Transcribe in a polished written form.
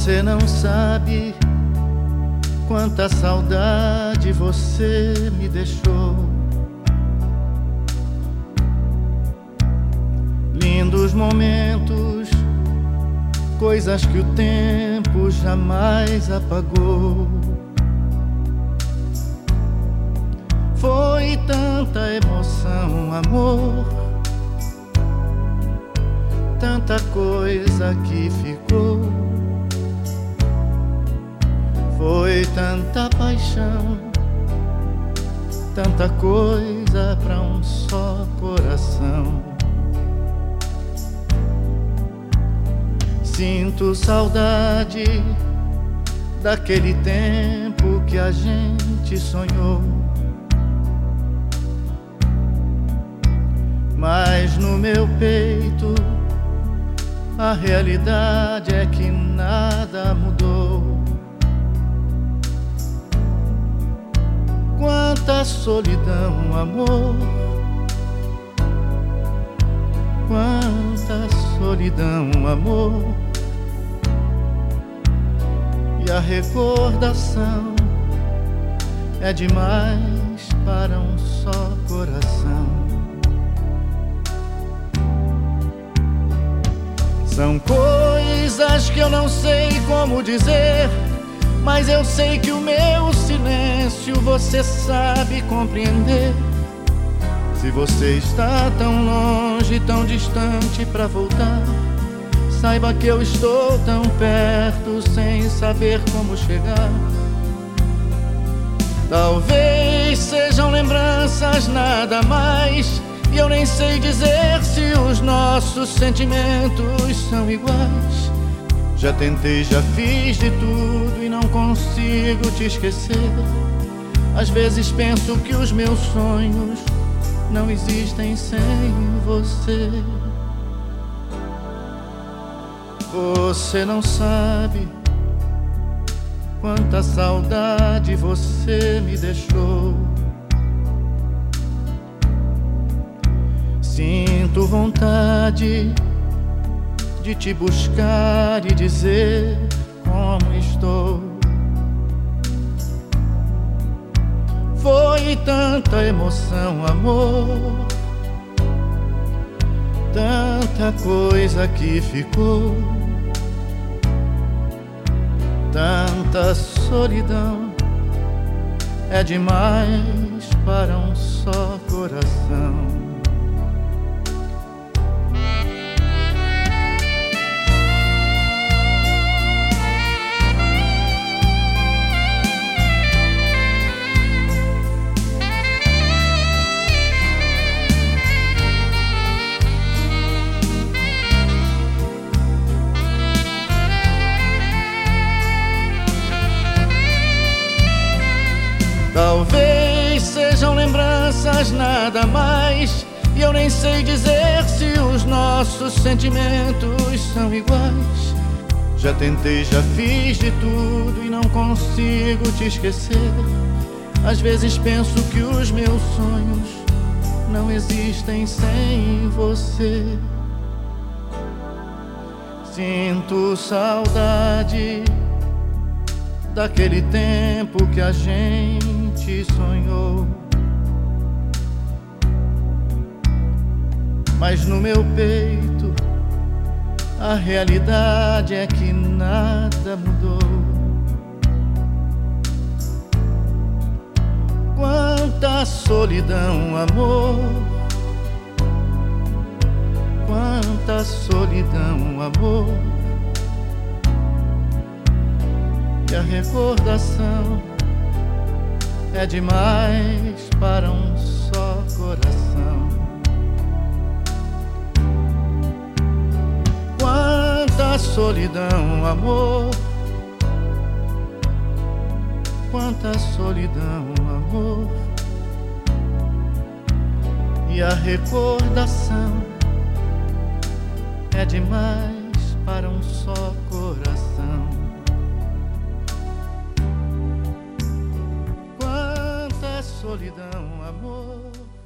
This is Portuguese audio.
Você não sabe quanta saudade você me deixou. Lindos momentos, coisas que o tempo jamais apagou. Foi tanta emoção, amor, tanta coisa que ficou. Foi tanta paixão, tanta coisa pra um só coração. Sinto saudade daquele tempo que a gente sonhou. Mas no meu peito a realidade é que nada mudou. Quanta solidão, amor, quanta solidão, amor. E a recordação é demais para um só coração. São coisas que eu não sei como dizer, mas eu sei que o meu silêncio você sabe compreender. Se você está tão longe, tão distante pra voltar, saiba que eu estou tão perto sem saber como chegar. Talvez sejam lembranças, nada mais, e eu nem sei dizer se os nossos sentimentos são iguais. Já tentei, já fiz de tudo e não consigo te esquecer. Às vezes penso que os meus sonhos não existem sem você. Você não sabe quanta saudade você me deixou. Sinto vontade de te buscar e dizer como estou. Foi tanta emoção, amor, tanta coisa que ficou, tanta solidão, é demais para um só coração. Talvez sejam lembranças, nada mais, e eu nem sei dizer se os nossos sentimentos são iguais. Já tentei, já fiz de tudo e não consigo te esquecer. Às vezes penso que os meus sonhos não existem sem você. Sinto saudade daquele tempo que a gente sonhou. Mas no meu peito a realidade é que nada mudou. Quanta solidão, amor, quanta solidão, amor. E a recordação é demais para um só coração. Quanta solidão, amor, quanta solidão, amor. E a recordação é demais para um só coração. Solidão, amor.